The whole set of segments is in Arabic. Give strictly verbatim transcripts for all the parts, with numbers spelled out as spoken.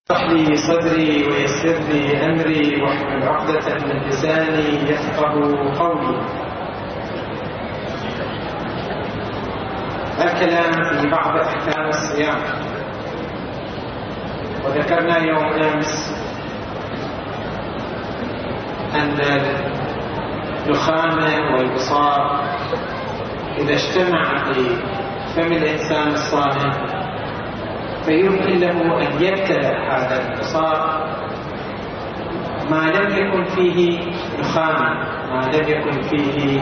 اشرح لي صدري ويسر لي أمري واحلل عقدة من لساني يفقهوا قولي. الكلام في بعض أحكام الصيام، وذكرنا يوم أمس أن الدخان والبصار إذا اجتمع في فم الإنسان الصائم فيمكن له أن يبتلع هذا البصار ما لم يكن فيه دخان، ما لم يكن فيه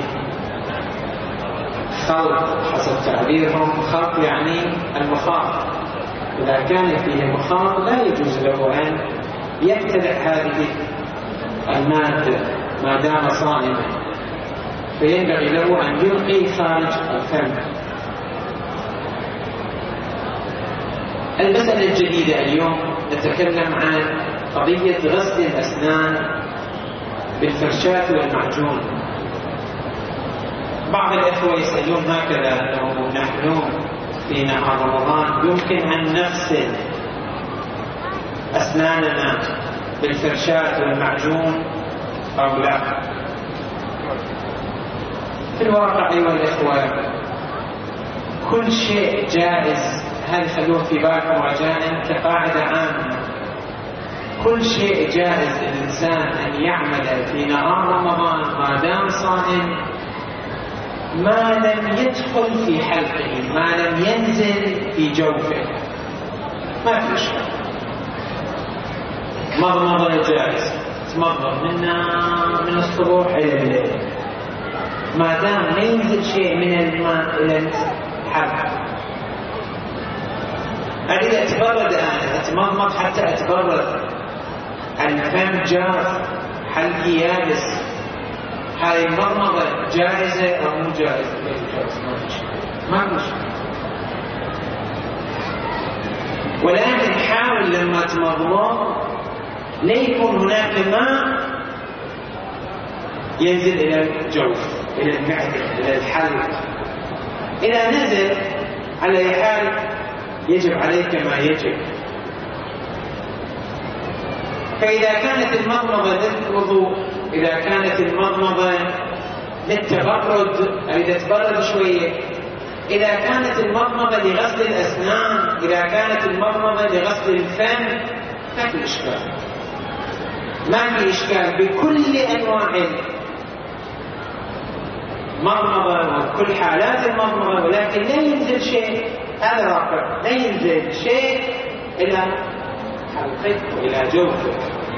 خلط حسب تعبيرهم. خلط يعني المخاط، إذا كان فيه مخاط لا يجوز له أن يبتلع هذه المادة ما دام صائما، فينبغي له أن يلقي خارج الفم. المسألة الجديدة اليوم نتكلم عن قضية غسل الأسنان بالفرشاة والمعجون. بعض الأخوة يسألون هكذا أنه نحن في نهار رمضان يمكن أن نغسل أسناننا بالفرشاة والمعجون أو لا؟ في الواقع أيها الأخوة كل شيء جائز، هذا خلوه في بالكم رجاء كقاعدة عامة. كل شيء جائز الإنسان أن يعمل في نهار رمضان ما دام صائم ما لم يدخل في حلقه، ما لم ينزل في جوفه، ما في إشكال. مضمضة جائز، تمضمض من من الصبح إلى الليل ما دام ما ينزل شيء من الماء إلى الحلق. أريد أتبرد، أنا أتمضمض حتى أتبرد، الفم جاف، حلقي يابس، هذه المضمضة جائزة أو مو جائزة؟ ما مش. ولكن حاول لما تمضمض لا يكون هناك ماء ينزل إلى الجوف، إلى المعدة، إلى الحلق. إذا نزل على حال يجب عليك ما يجب. فإذا كانت المضمضة للوضوء، إذا كانت المضمضة للتبرد، إذا تبرد شوية، إذا كانت المضمضة لغسل الأسنان، إذا كانت المضمضة لغسل الفم، ما في إشكال، ما في إشكال بكل أنواع المضمضة وكل حالات المضمضة، ولكن لا ينزل شيء، هذا واقع، لا ينزل شيء إلى حلقك وإلى جوفك.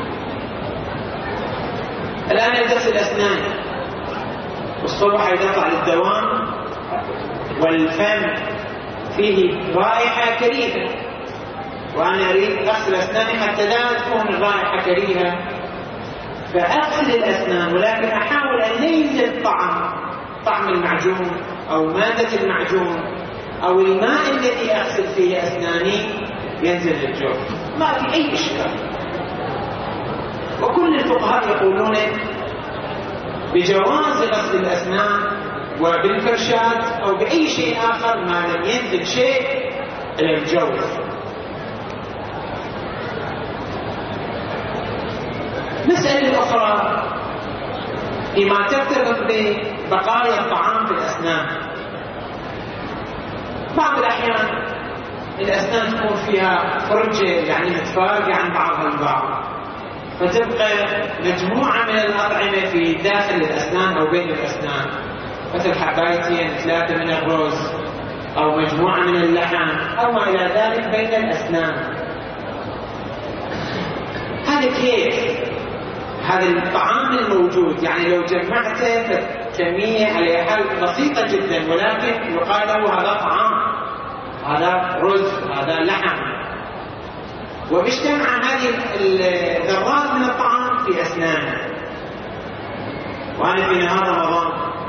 الآن يغسل أسناني والصبح يطلع للدوام والفم فيه رائحة كريهة، وأنا أريد أغسل أسناني حتى لا تكون الرائحة كريهة، فأغسل الأسنان، ولكن أحاول أن لا ينزل طعم طعم المعجون أو مادة المعجون أو الماء الذي أغسل فيه أسناني ينزل للجوف، ما في أي إشكال. وكل الفقهاء يقولون بجواز غسل الأسنان وبالفرشات أو بأي شيء آخر ما لم ينزل شيء إلى الجوف. مسألة أخرى فيما ترتبط ببقايا الطعام في الأسنان. بعض الأحيان الأسنان تكون فيها فرجة، يعني متفارقة عن بعضها البعض، فتبقى مجموعة من الأطعمة في داخل الأسنان أو بين الأسنان، مثل حبايتين ثلاثة من الرز أو مجموعة من اللحم أو ما إلى ذلك بين الأسنان. هذا كيف؟ هذا الطعام الموجود، يعني لو جمعته كمية على حال بسيطة جدا، ولكن يقال له هذا طعام، هذا رز، هذا لحم، وباجتمع هذه الذرات من الطعام في أسنانه. وأنا في نهار رمضان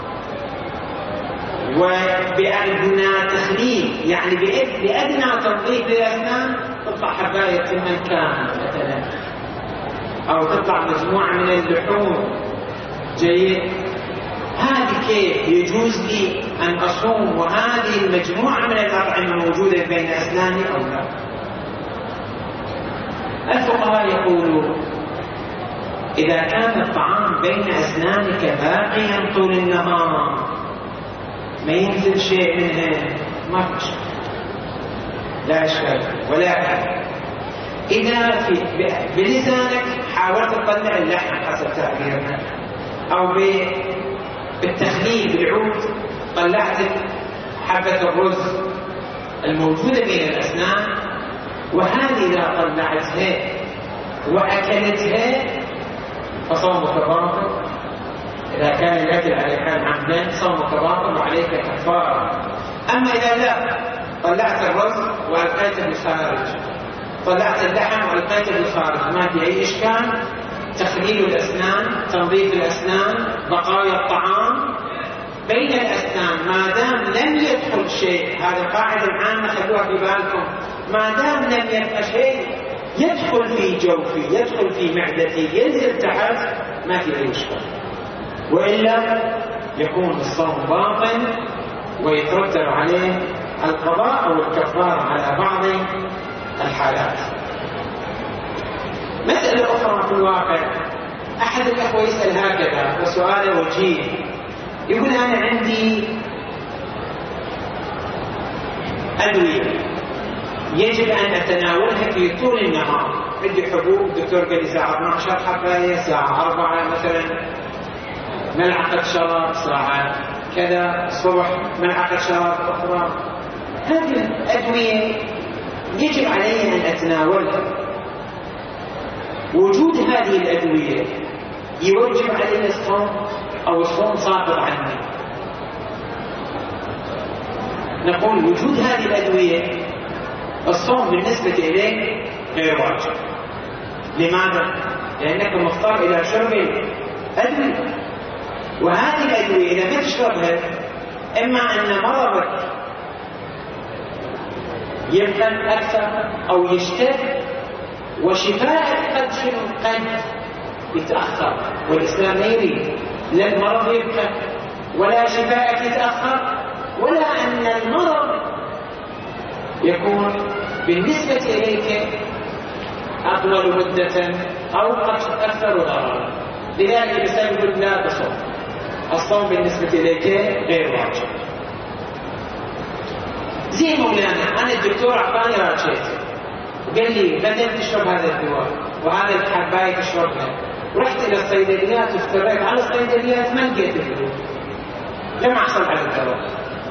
وبأدنى تخليل، يعني بأدنى تنظيف للأسنان تطلع حباية تمن كامل مثلا، أو تطلع مجموعة من اللحوم. جيد، هذه كيف يجوز لي أن أصوم وهذه المجموعة من الأطعمة موجودة بين أسناني أو لا؟ الفقهاء يقولون إذا كان الطعام بين أسنانك باقيا طول النهار ما ينزل شيء منه ما في شيء، لا إشكال. ولكن إذا في بلسانك حاولت تطلع اللحم حسب تعبيرنا، أو بالتخليل بالعود طلعت حبة الرز الموجودة بين الأسنان، وهذه إذا طلعتها وأكلتها فصومك باطل. إذا كان الأكل على كان عمدا صومك باطل وعليك كفارة. أما إذا لا، طلعت الرز وألقيته بالخارج، طلعت اللحم وألقيته بالخارج، ما في أي إشكال. تخليل الأسنان، تنظيف الأسنان، بقايا الطعام بين الأسنان ما دام لم يدخل شيء، هذه القاعدة العامة خلوها في بالكم، ما دام لم يبقى شيء يدخل في جوفي، يدخل في معدتي، ينزل تحت، ما في أي إشكال. وإلا يكون الصوم باطل ويترتب عليه القضاء أو الكفارة على بعض الحالات. مسألة أخرى في الواقع، أحد الأخوة يسأل هكذا وسؤاله وجيه، يقول أنا عندي أدوية يجب أن أتناولها في طول النهار، عندي حبوب دكتور قال لي ساعة اثنتي عشرة حباية، ساعة أربعة مثلا، ملعقة شراب ساعة كذا، الصبح ملعقة شراب أخرى. هذه الأدوية يجب علي أن أتناولها. وجود هذه الأدوية يوجب علي الصوم أو الصوم ساقط عني؟ نقول وجود هذه الأدوية الصوم بالنسبة إليك غير واجب. لماذا؟ لأنك مضطر إلى شرب الأدوية، وهذه الأدوية إذا ما تشربها إما أن مرضك يبقى أكثر أو يشتد، وشفائك قد شنو قد يتأخر، والإسلام لا يريد لا المرض يبقى ولا شفائك يتأخر، ولا أن المرض يكون بالنسبة إليك أطول مدة أو أكثر ضررا. لذلك الإسلام يقول لا تصوم، الصوم بالنسبة إليك غير واجب. زي مولانا أنا الدكتور أعطاني راتشيت وقال لي بدل تشرب هذا الدواء وهذا الحباية تشربها، ورحت إلى الصيدليات وافتريت على الصيدليات ما لقيت الدواء، لم أحصل على الدواء.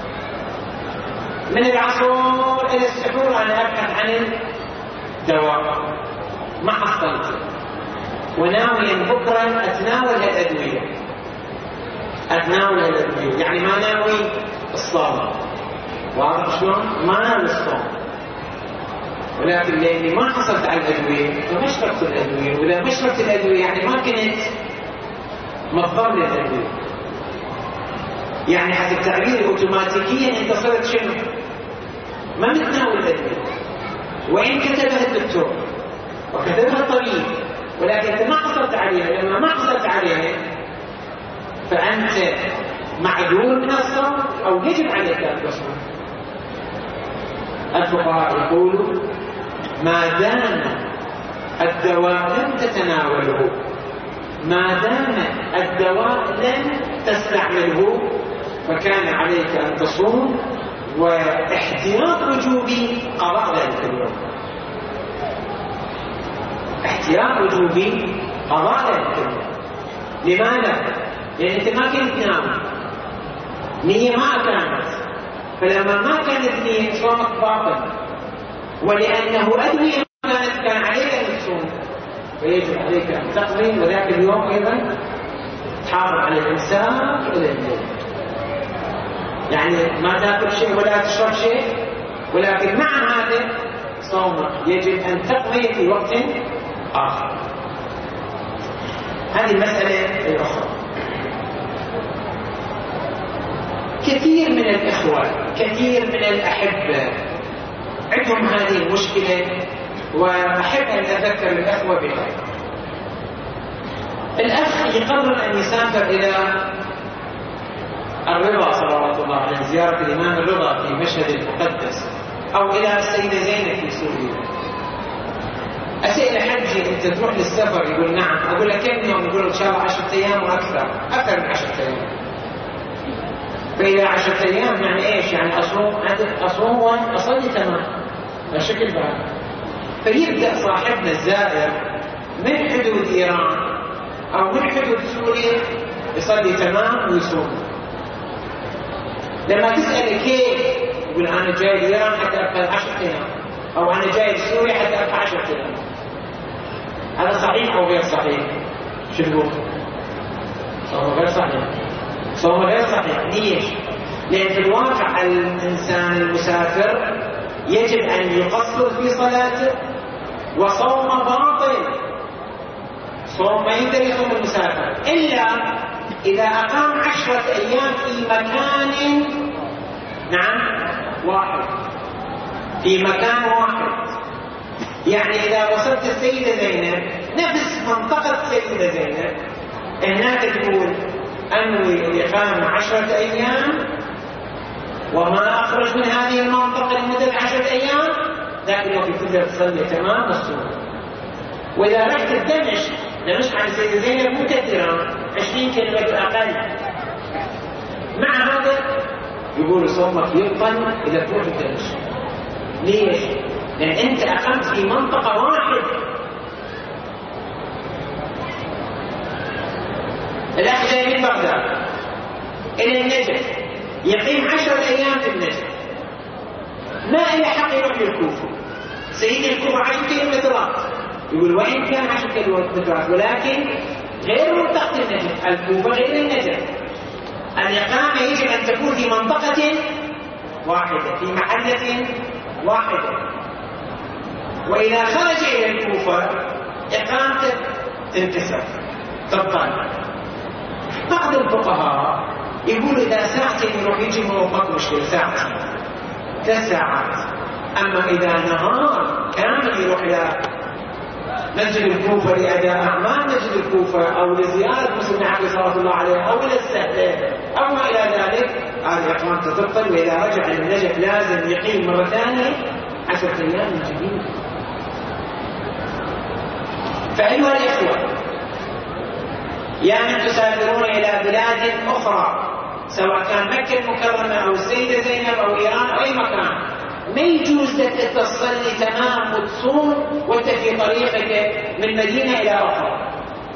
من العصر إلى السحور أنا أبحث عن الدواء ما حصلت، وناويا بكرة أتناول الأدوية، أتناول الأدوية يعني ما ناوي الصوم، واضح شلون؟ ما ناوي الصوم، ولكن لأني ما حصلت على الأدوية فما شربت الأدوية، وإذا ما شربت الأدوية يعني ما كنت مضطر للأدوية، يعني حسب تعبيري أوتوماتيكيا أنت صرت شنو؟ ما متناول الأدوية، وإن كتبها الدكتور وكتبها الطبيب، ولكن أنت ما حصلت عليها. لما ما حصلت عليها فأنت معذور من الصوم أو يجب عليك أن تصوم. الفقهاء يقولوا ما دام الدواء لم تتناوله، ما دام الدواء لم تستعمله، فكان عليك أن تصوم، واحتياط وجوبي قضاء ذلك اليوم. احتياط وجوبي قضاء ذلك اليوم. لماذا؟ لأن أنت ما كنت نام، نية ما كانت، فلما ما كانت نية صومك باطل، ولأنه أدوية ما كانت كان عليك أن تصوم، فيجب عليك أن تقضي، وذاك اليوم أيضا تحافظ على الإمساك إلى الليل، يعني ما تاكل شيء ولا تشرب شيء، ولكن مع هذا صومك يجب أن تقضي في وقت آخر. هذه المسألة الأخرى. كثير من الإخوة، كثير من الأحبة عندهم هذه المشكلة، وأحب أن أذكر الأخوة بها. الأخ يقرر أن يسافر إلى الرضا صلوات الله عليه، زيارة الإمام الرضا في مشهد المقدس، أو إلى السيدة زينب في سوريا. أسئلة حجي أنت تروح للسفر يقول نعم، أقول لك كم يوم؟ يقول إن شاء الله عشرة أيام وأكثر، أكثر من عشرة أيام. فإذا عشرة أيام يعني إيش؟ يعني أصوم أصوم وأصلي تمام بشكل بعد. فيبدأ صاحبنا الزائر من حدود إيران أو من حدود سوريا يصلي تمام ويصوم. لما تسأل كيف؟ يقول أنا جاي لإيران حتى أبقى عشرة أيام، أو أنا جاي لسوريا حتى أبقى عشرة أيام. هذا صحيح أو غير صحيح؟ شو تقول؟ صوم غير صحيح. صوم غير صحيح. ليش؟ لأن في الواقع الإنسان المسافر يجب أن يقصر في صلاته، وصوم باطل. صوم ما يقدر يصوم المسافر إلا إذا أقام عشرة أيام في مكان نعم واحد، في مكان واحد. يعني إذا وصلت السيدة زينب نفس منطقة السيدة زينب، هناك تقول أنوي الإقامة عشرة أيام وما أخرج من هذه المنطقة لمدة عشرة أيام، ذاك الوقت تقدر تصلي تمام الصوم. وإذا رحت دمشق، دمشق عن السيدة زينب مكثرة عشرين كيلومتر أقل، مع هذا يقول صومك يبطل إذا تروح دمشق. ليش؟ لأن أنت أقمت في منطقة واحدة. الأخ جاي من بغداد إلى النجف، يقيم عشرة أيام في النجف، ما إلى حق يروح للكوفة. سيد الكوفة عشر كيلومترات، يقول وإن كان عشر كيلومترات ولكن غير منطقة النجف، الكوفة غير النجف. الإقامة يجب أن تكون في منطقة واحدة، في محلة واحدة. وإذا خرج إلى الكوفة إقامته تنكسر تبطل. بعض الفقهاء يقول إذا ساعتين يروح يجي موقف مشكلة، ساعتين ثلاث ساعات. أما إذا نهار كامل يروح إلى مسجد الكوفة لأداء أعمال مسجد الكوفة أو لزيارة مسلم علي صلى الله عليه أو إلى السهلة أو ما إلى ذلك، هذه إقامته تبطل. وإذا رجع للنجف لازم يقيم مرة ثانية عشرة أيام من جديد. فأيها الإخوة، يا من تسافرون إلى بلاد أخرى سواء كان مكة المكرمة أو السيدة زينب أو إيران أو أي مكان، ما يجوز لك تصلي تمام وتصوم وأنت في طريقك من مدينة إلى أخرى.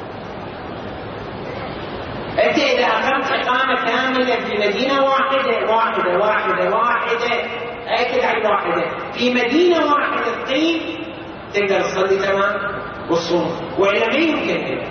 أنت إذا أقمت إقامة كاملة في مدينة واحدة واحدة واحدة واحدة أكد على واحدة في مدينة واحدة تقيم، تقدر تصلي تمام والصوم، وإلا ما يمكن.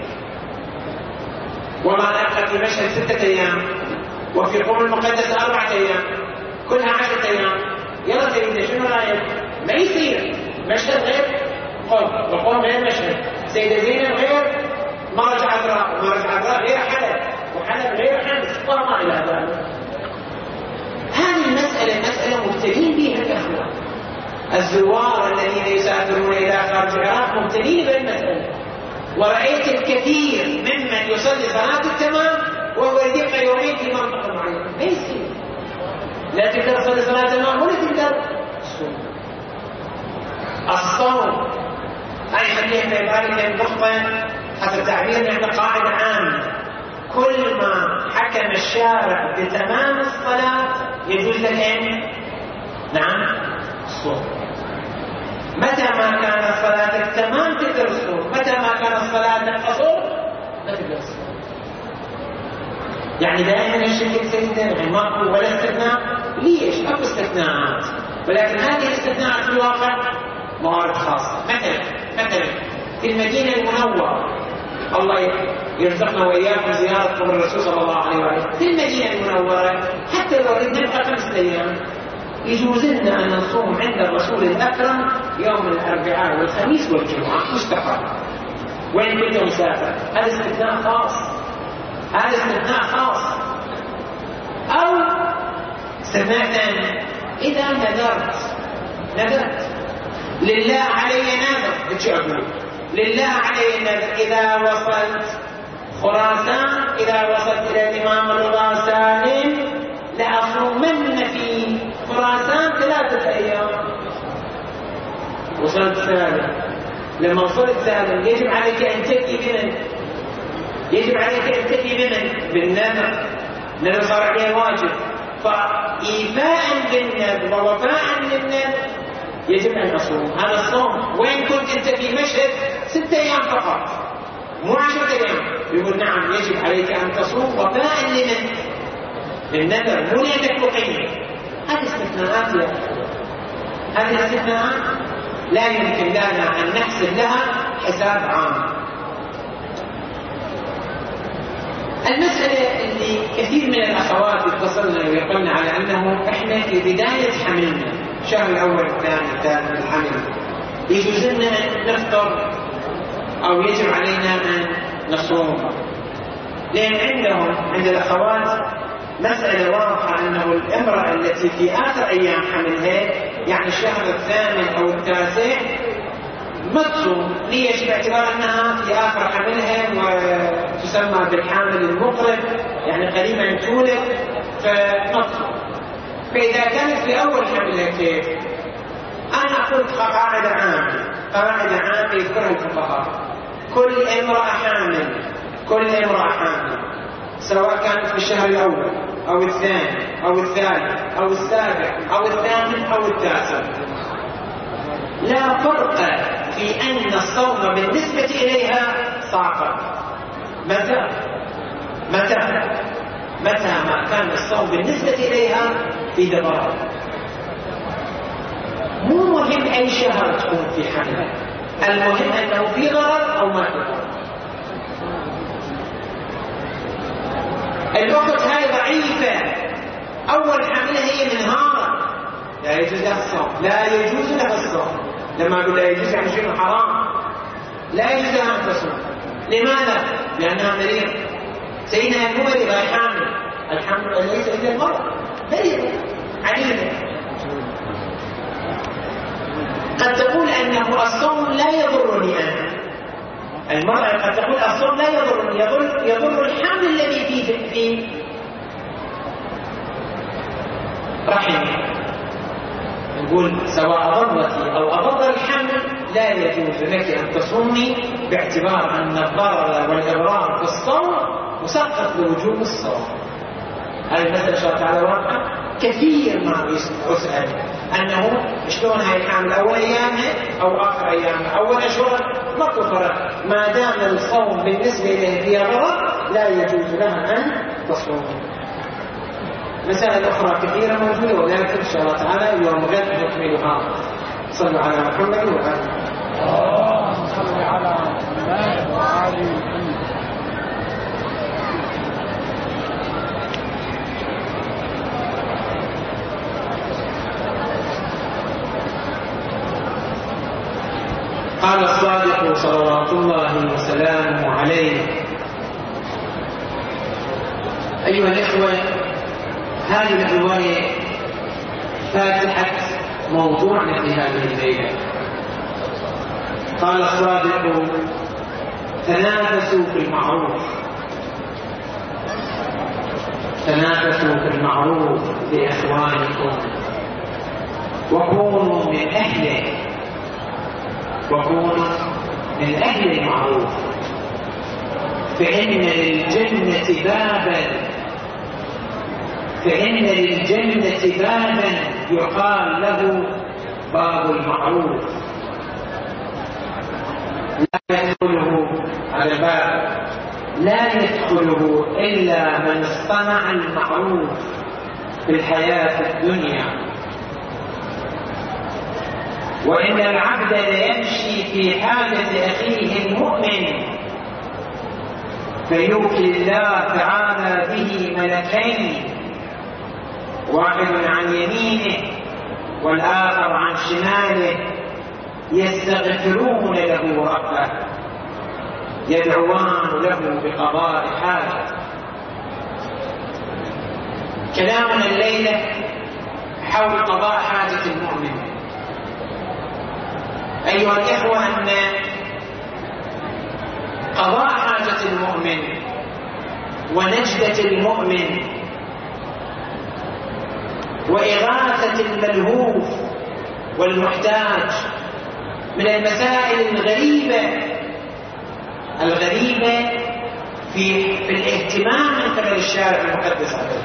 وما نبقى في مشهد ستة أيام وفي قوم المقدس أربعة أيام كلها عشرة أيام. يلا سيدنا شنو رأيك؟ ما يصير. مشهد غير قوم، وقوم غير مشهد، سيدة زينب غير مرج عذراء، ومرج عذراء غير حلب، وحلب غير حمص، وما إلى ذلك. هذه المسألة مسألة مبتلين بها الأخوة. الزوار الذين يسافرون إلى خارج العراق مبتلين بالمسألة. ورأيت الكثير ممن يصلي صلاة التمام وهو يبقى يومين في منطقة معينة. ما يصير. لا تقدر تصلي صلاة التمام ولا تقدر الصوم. الصوم أي خلينا في بالك النقطة حتى تعبير نحن قاعدة عامة، كل ما حكم الشارع بتمام الصلاة يجوز لك أن نعم الصوم. متى ما كان الصلاة تمام تقدر الصوم، متى ما كان الصلاة قصور لا تقدر الصوم. يعني دائما الشكل سيدنا ما ولا استثناء. ليش؟ أكو استثناءات، ولكن هذه الاستثناءات في الواقع موارد خاصة. مثلا مثلا في المدينة المنورة، الله يرزقنا وإياكم زيارة قبر الرسول صلى الله عليه وسلم. في المدينة المنورة حتى لو ردنا نبقى خمسة أيام يجوز لنا أن نصوم عند الرسول الأكرم يوم الأربعاء والخميس والجمعة مستقر وإن كنت مسافر. هذا استثناء خاص، هذا استثناء خاص. أو استثناء ثاني، إذا نذرت نذرت لله علي نذر، بتشي أقول لله علي نذر إذا وصلت خراسان، إذا وصلت إلى الإمام الرضا سالم لأصومن في خراسان ثلاثة أيام. وصلت سالم لما صرت سالم يجب عليك أن تأتي بمن؟ يجب عليك أن تأتي بمن؟ بالنذر. النذر صار عليه واجب، فإيفاء بالنذر ووفاء للنذر يجب أن أصوم. هذا الصوم. وين كنت أنت في مشهد ستة أيام فقط مو عشرة أيام، يقول نعم يجب عليك أن تصوم وفاء لمن؟ للنذر، مو لأنك مقيم. هذه استثناءات يا أخي، هذه الاستثناءات لا يمكن لنا أن نحسب لها حساب عام. المسألة اللي كثير من الأخوات يتصلنا ويقولن على أنه إحنا في بداية حملنا، الشهر الأول الثاني الثالث من الحمل، يجوز لنا أن نفطر أو يجب علينا أن نصوم. لأن عندهم عند الأخوات مسألة واضحة أنه الامرأة التي في آخر أيام حملها، يعني الشهر الثامن أو التاسع، ما تصوم. ليش؟ باعتبار أنها في آخر حملها وتسمى بالحامل المقرب، يعني قريبا تولد، فما تصوم. فإذا كانت في أول حملها كيف؟ أنا أقول قاعدة عامة، قاعدة عامة يذكرها الفقهاء: كل امرأة حامل، كل امرأة حامل سواء كانت في الشهر الأول أو الثاني أو الثالث أو السابع أو الثامن أو التاسع، لا فرق في أن الصوم بالنسبة إليها ساقط. متى؟ متى؟ متى ما كان الصوم بالنسبة إليها في ضرر. مو مهم أي شهر تكون في حمل، المهم أنه في ضرر أو ما في ضرر. الأخت هاي ضعيفة، أول حملها هي من نهار، لا يجوز لها الصوم، لا يجوز لها الصوم. لما أقول لا يجوز يعني شيء حرام، لا يجوز لها أن تصوم. لماذا؟ لأنها مريضة. سيدنا مو مريضة، حامل. الحمل ليس إلا المرض، مريضة عليلة. قد تقول أنه الصوم لا يضرني أنا، المرأة قد تقول الصوم لا يضرني، يضر, يضر الحمل الذي في في رحمي. نقول سواء أضرتي أو أضر الحمل لا يجوز لك أن تصومي، باعتبار أن الضرر والإضرار في الصوم مسقط لوجوب الصوم. هذه المسألة شرط على واقع كثير ما يسأل أنه شلون هاي الحامل أول أيامها أو آخر أيامها أول أشهر، ما فرق، ما دام الصوم بالنسبة إليه فيها ضرر لا يجوز لها أن تصوم. مسائل أخرى كثيرة موجودة، ولكن إن شاء الله تعالى يوم غد نكملها. صلوا على محمد وآله. اللهم صل على محمد وآله محمد. قال الصادق صلوات الله وسلامه عليه: أيها الإخوة، هذه الرواية فاتحة موضوعنا في هذه الليلة. قال الصادق: تنافسوا في المعروف، تنافسوا في المعروف لإخوانكم، وكونوا من أهله، وكونوا من أهل المعروف، فإن للجنة بابا، فإن للجنة بابا يقال له باب المعروف، لا يدخله على الباب، لا يدخله إلا من اصطنع المعروف في الحياة الدنيا. وإن العبد ليمشي في حاجة أخيه المؤمن فيوكل الله تعالى به ملكين، واحد عن يمينه والآخر عن شماله، يستغفرون له ربه، يدعوان له بقضاء حاجة. كلامنا الليلة حول قضاء حاجة المؤمن. أيها الإخوة، أن قضاء حاجة المؤمن ونجدة المؤمن وإغاثة الملهوف والمحتاج من المسائل الغريبة الغريبة في, في الاهتمام من قبل الشارع المقدس عليه.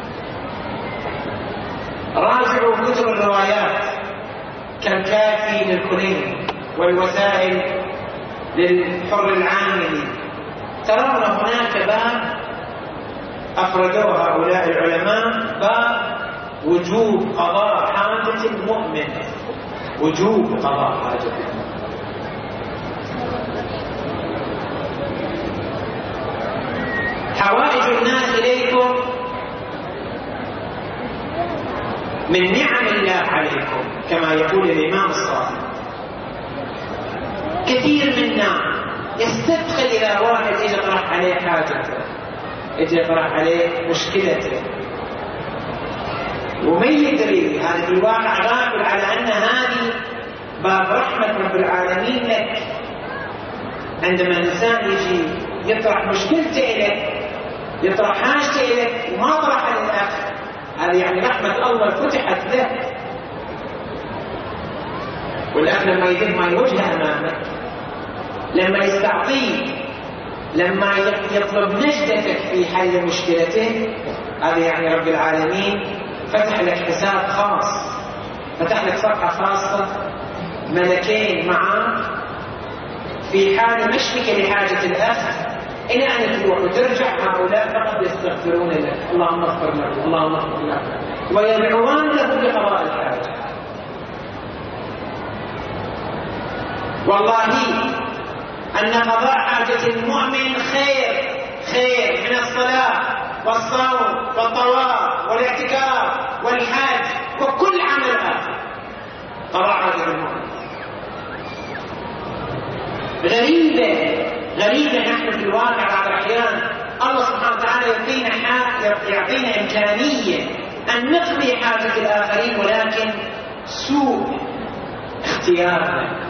راجعوا كتب الروايات كالكافي للكليني والوسائل للحر العاملي، ترون هناك باب أفردوه هؤلاء العلماء، باب وجوب قضاء حاجة المؤمن، وجوب قضاء حاجة المؤمن. حوائج الناس إليكم من نعم الله عليكم كما يقول الإمام الصادق. كثير منا يستدخل إلى واحد يجي يطرح عليه حاجته، يجي يطرح عليه مشكلته، وما يدري هذا في الواقع غافل على أن هذه باب رحمة رب العالمين لك. عندما الإنسان يجي يطرح مشكلته إليك، يطرح حاجته إليك وما طرح للأخ، هذا يعني رحمة الله فتحت له. والأخ لما يجد ما يوجه أمامك، لما يستعطيك، لما يطلب نجدتك في حل مشكلته، هذا يعني رب العالمين فتح لك حساب خاص، فتح لك صفحة خاصة، ملكين معك في حال مشفك لحاجة الأخ، إلى أن تروح وترجع هؤلاء فقط يستغفرون لك، اللهم اغفر له، اللهم اغفر له، ويدعوان له بقضاء الحاجة. والله أن قضاء حاجة المؤمن خير خير من الصلاة والصوم والطواف والاعتكاف والحج وكل عمل آخر. قضاء حاجة المؤمن غريبة غريبة. نحن في الواقع بعض الأحيان الله سبحانه وتعالى يعطينا يعطينا إمكانية أن نقضي حاجة الآخرين، ولكن سوء اختيارنا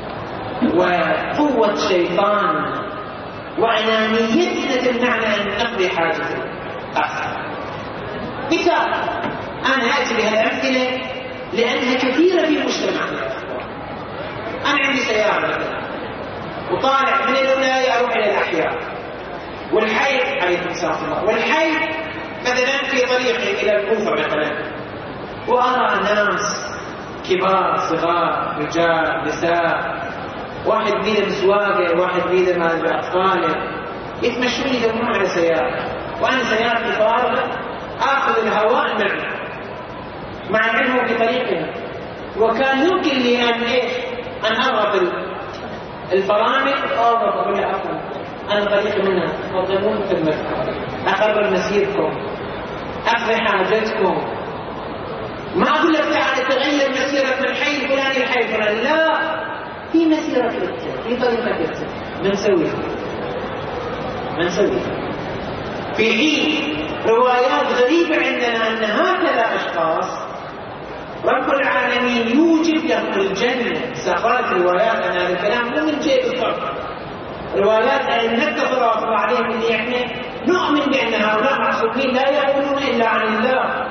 وقوة شيطاننا وأنانيتنا تمنعنا أن نقضي حاجة الآخر. مثال، أنا أتي بهالأمثلة لأنها كثيرة في مجتمعنا. أنا عندي سيارة مثلا وطالع من الولاية أروح إلى الأحياء، والحي عليكم السلام الله، والحي مثلا في طريقي إلى الكوفة مثلا، وأرى ناس كبار صغار رجال نساء، واحد بيده مسواقه، واحد بيده مال بأطفاله، يتمشون يدورون على سيارة، وأنا سيارتي فارغة آخذ الهواء معي مع العلم بطريقنا. وكان يمكن لي أن إيش أن أرغب الفرامل أو أقول لا أفهم أنا طريقي منها، تفضلون خدمتكم، أقرر مسيركم، أقضي حاجتكم. ما أقول لك تعال تغير مسيرك من حي الفلاني لحي الفلاني، لا، في مسيرة كتير، في طريقة كتير بنسويها بنسويها. في حين روايات غريبة عندنا أن هكذا أشخاص رب العالمين يوجب لهم الجنة. سأقرأ روايات عن هذا الكلام مو من جيب الطرف، روايات أن نتفق عليهم اللي احنا نؤمن بأن هؤلاء معصومين لا يقولون إلا عن الله.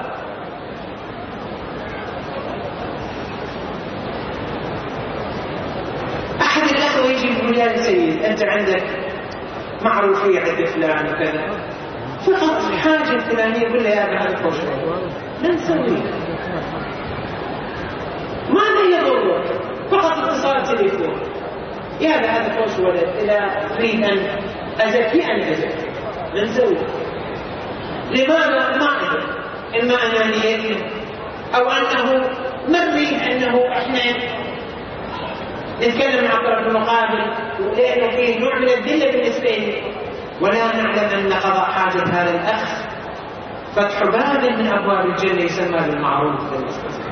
أحد الأخوة يجي يقول يا سيد أنت عندك معروفية عند فلان وكذا، فقط الحاجة الفلانية يقول لي هذا هذا خوش لا نسويه، ماذا يضرك؟ فقط اتصال تليفون، يا هذا هذا خوش ولد، إذا أريد أن أزكي أن أزكي نسويه. لماذا؟ ما أدري، إما أنانيتنا أو أنه نريد أنه إحنا نتكلم عن الطرف المقابل لأنه فيه نوع من الذلة بالنسبة لي، ولا نعلم أن قضاء حاجة هذا الأخ فتح باب من أبواب الجنة يسمى بالمعروف بالمستقبل.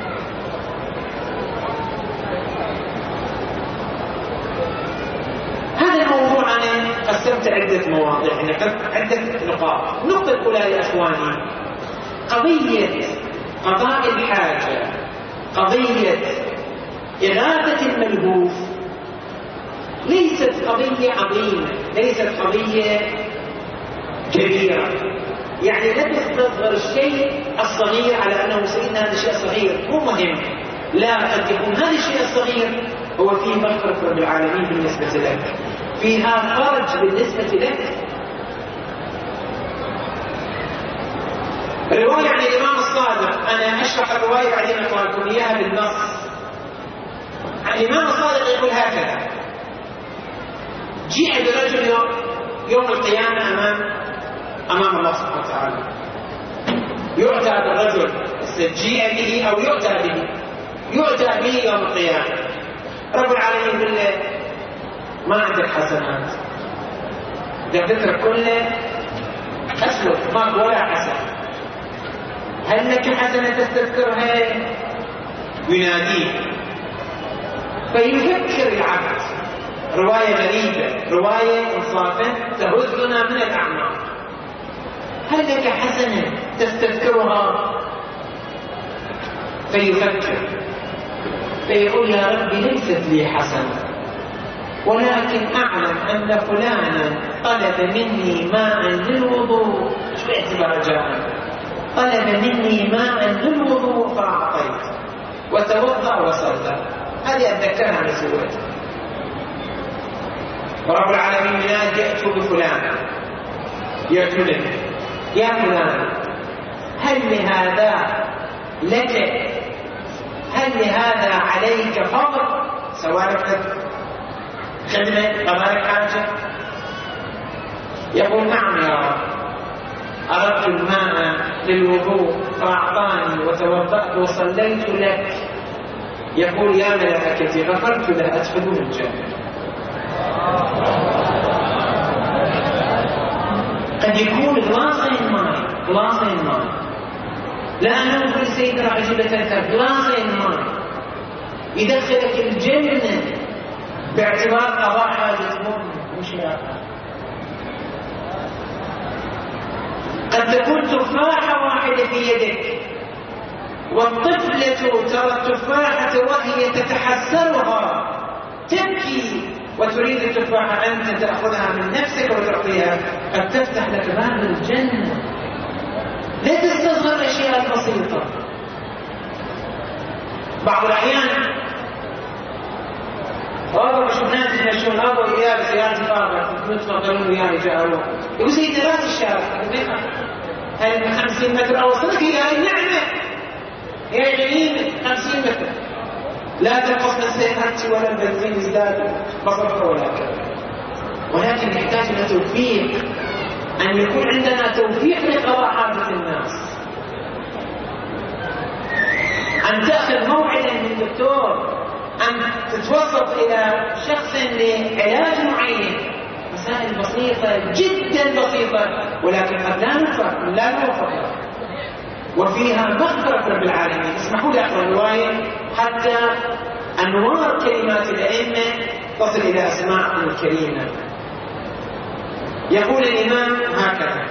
هذا الموضوع أنا قسمت عدة مواضيع، عدة نقاط. النقطة الأولى يا أخواني قضية قضاء الحاجة، قضية إغاثة الملهوف ليست قضية عظيمة، ليست قضية كبيرة، يعني لا تستصغر الشيء الصغير على أنه سيدنا هذا الشيء صغير مو مهم، لا، قد يكون هذا الشيء الصغير هو فيه مغفرة رب العالمين بالنسبة لك، فيها فرج بالنسبة لك. رواية عن الإمام الصادق، أنا أشرح الرواية بعدين أقرأ لكم إياها بالنص. عن الإمام الصادق يقول هكذا: جيء برجل يوم, يوم القيامة أمام أمام الله سبحانه وتعالى، يؤتى بالرجل، جيء به أو يؤتى به، يؤتى به يوم القيامة. رب العالمين يقول له: ما عندك حسنات، دفترك كله أسود، ما ولا حسنة، هل لك حسنة تستذكرها؟ يناديه فيفكر العبد. رواية غريبة، رواية إنصافا تهزنا من الأعماق. هل لك حسنة تستذكرها؟ فيفكر فيقول: يا ربي ليست لي حسنة، ولكن أعلم أن فلانا طلب مني ماء للوضوء. شو اعتبار جاء؟ طلب مني ماء للوضوء فأعطيت، وتوضأ وصلى. هذه أتذكرها أنا سويتها. ورب العالمين ينادي: يأتوا بفلان، يأتوا لك، يا فلان هل لهذا لك، هل لهذا عليك فضل؟ سواء لك خدمة، قضاء حاجة؟ يقول: نعم يا رب، أردت الماء للوضوء فأعطاني وتوضأت وصليت لك. يقول: يا ملائكتي غفرت له، أدخلوا الجنة. قد يكون glass ماء، glass ماء، لا أنا أقول سيد راح أجيب لك glass ماء يدخلك الجنة باعتبار قضاء حاجة مؤمن. مش لا، قد تكون تفاحة واحدة في يدك، والطفلة ترى التفاحة وهي تتحسرها تبكي وتريد التفاحة أنت تأخذها من نفسك وتعطيها، قد تفتح لك باب الجنة. لا تستصغر الأشياء البسيطة. بعض الأحيان والله شوف ناس يمشون هذا وياه سيارتي فارغة، تفضلون وياي جاءوا يقول: سيدي راس الشارع، هاي من خمسين متر أوصلك يا النعمة يا غنيمة، خمسين متر، لا تنقص من سيارتي ولا البنزين يزداد مصرفه ولا كذا. ولكن نحتاج إلى توفيق، أن يكون عندنا توفيق لقضاء حاجة الناس، أن تأخذ موعدا من دكتور، أن تتوسط إلى شخص لعلاج معين. مسائل بسيطة جدا بسيطة، ولكن قد لا نوفق لا نوفق وفيها مغفرة رب العالمين. اسمحوا لي أقرأ الرواية حتى أنوار كلمات الأئمة تصل إلى أسماعكم الكريمة. يقول الإمام هكذا: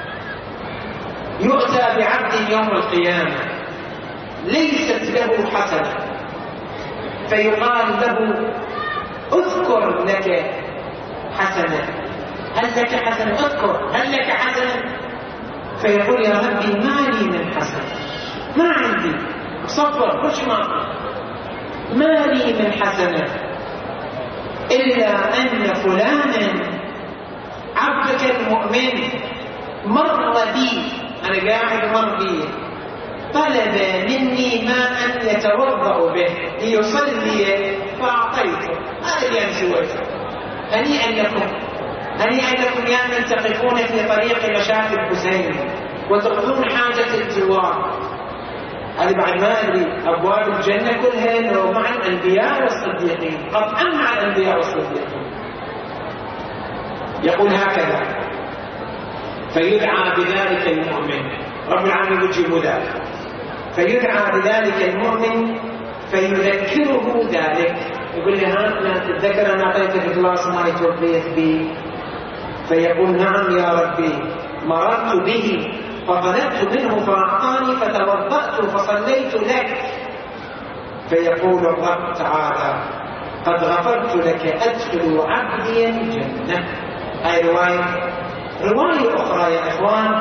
يؤتى بعبد يوم القيامة ليست له حسنة، فيقال له: اذكر لك حسنة، هل لك حسنة؟ اذكر هل لك حسنة؟ فيقول: يا ربي ما لي من حسنة، ما عندي، صفر كلش ما ما لي من حسنة، إلا أن فلانا عبدك المؤمن مر بي، أنا قاعد مر بي، طلب مني ماء يتوضأ به ليصلي فأعطيته. هذا اللي أنا سويته. هنيئا لكم، هنيئا لكم يا من تقفون في طريق مشاة الحسين وتقضون حاجة الزوار. هذه بعد ما أدري أبواب الجنة كلها لو مع الأنبياء والصديقين، قطعا مع الأنبياء والصديقين. يقول هكذا: فيدعى بذلك المؤمن، رب العالمين يجيب ذلك، فيدعى بذلك المؤمن فيذكره ذلك، يقول له: ها تتذكر أن أعطيتك جلاس ماء توفيت به؟ فيقول: نعم يا ربي، مررت به فطلبت منه فأعطاني فتوضأت فصليت لك. فيقول الرب تعالى: قد غفرت لك، أدخل عبدي الجنة. هاي رواية رواية أخرى يا إخوان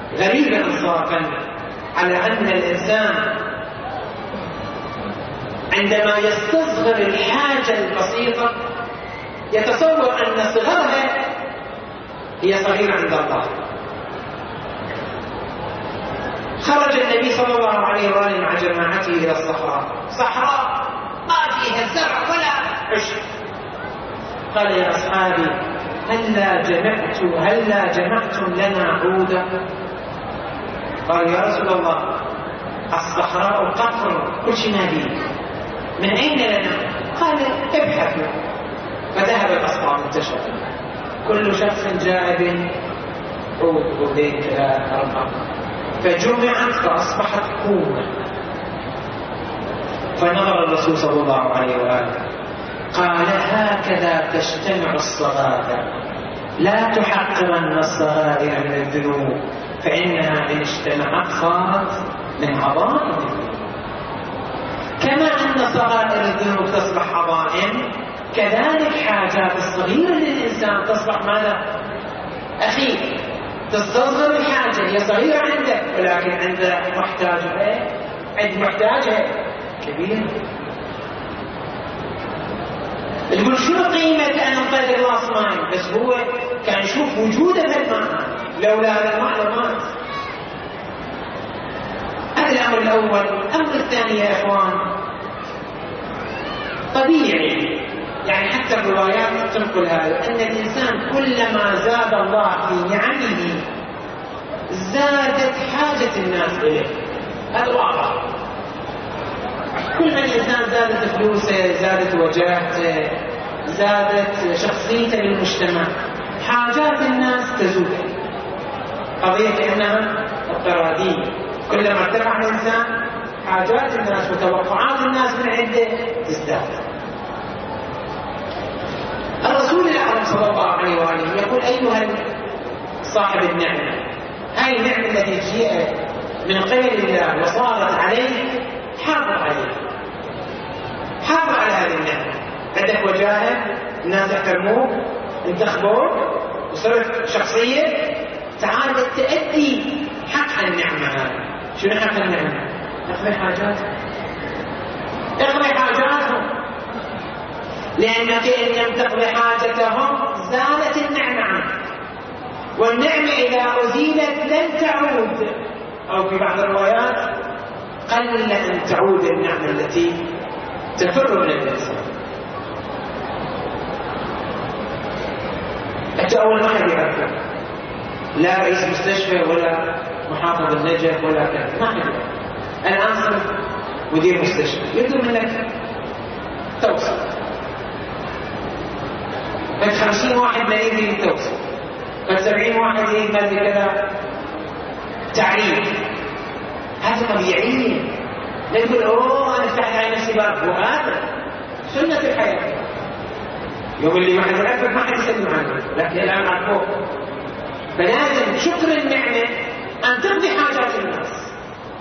غريبة إنصافا على أن الإنسان عندما يستصغر الحاجة البسيطة يتصور أن صغرها هي صغيرة عند الله. خرج النبي صلى الله عليه وآله مع جماعته إلى الصحراء، صحراء ما فيها زرع ولا عشب. قال يا أصحابي هلا جمعت هلا جمعتم لنا عودا؟ قال يا رسول الله الصحراء قطر كل شيء نبي، من أين لنا؟ قال ابحثوا. فذهب الأصحاب انتشروا، كل شخص جاء بعود عودين ثلاثة أربعة، فجمعت فأصبحت قوة. فنظر الرسول صلى الله عليه وآله قال هكذا تجتمع الصغائر، لا تحقرن الصغائر من الذنوب فإنها إن اجتمعت صارت من عظائم. كما أن صغائر الذنوب تصبح عظائم، كذلك حاجات الصغيرة للإنسان تصبح ماذا؟ أخي تستصغر الحاجة، هي صغيرة عندك ولكن عند محتاجها عند محتاجها كبيرة. تقول شنو قيمة أن نقدر الراس ماي؟ بس هو كان يشوف وجوده في الماء، لولا هذا الماء لمات. هذا الأمر الأول. الأمر الثاني يا إخوان طبيعي، يعني حتى الروايات تنقل هذا، أن الإنسان كلما زاد الله في نعمه زادت حاجة الناس إليه. هذا واقع. كل ما الإنسان زادت فلوسه، زادت وجاهته، زادت شخصيته للمجتمع، حاجات الناس تزول. قضية كأنها اضطرادية، كلما ارتفع الإنسان حاجات الناس وتوقعات الناس من عنده تزداد. الرسول الأعظم صلى الله عليه وآله يقول أيها صاحب النعمة، هاي النعمة التي جاءت من قبل الله وصارت عليك، حافظ عليها، حافظ على هذه النعمة. عندك وجاهة، الناس يحترموك، انتخبوك وصرت شخصية، تعال تأدي حق النعمة هذه. شنو حق النعمة؟ اقضي حاجاتهم، اقضي حاجاتهم، لأنك إن لم تقضي حاجتهم زالت النعمة عنك، والنعمة إذا أزيلت لن تعود، أو في بعض الروايات قل أن تعود النعمة التي تفر من الإنسان. أنت أول ما حد يعرفك، لا رئيس مستشفى ولا محافظ النجف ولا كذا، ما حد. الآن صرت مدير مستشفى، يطلب منك توصل، فد خمسين واحد ما يدري التوصل، فد سبعين واحد يريد ما ادري كذا تعريف. هذا طبيعي. لا يقول اوه انا فتحت على نفسي باب، وهذا سنة الحياة. يوم اللي ما حد يعرفك ما حد يسلم عنك، لكن الآن عرفوك. فلازم شكر النعمة أن تقضي حاجات الناس.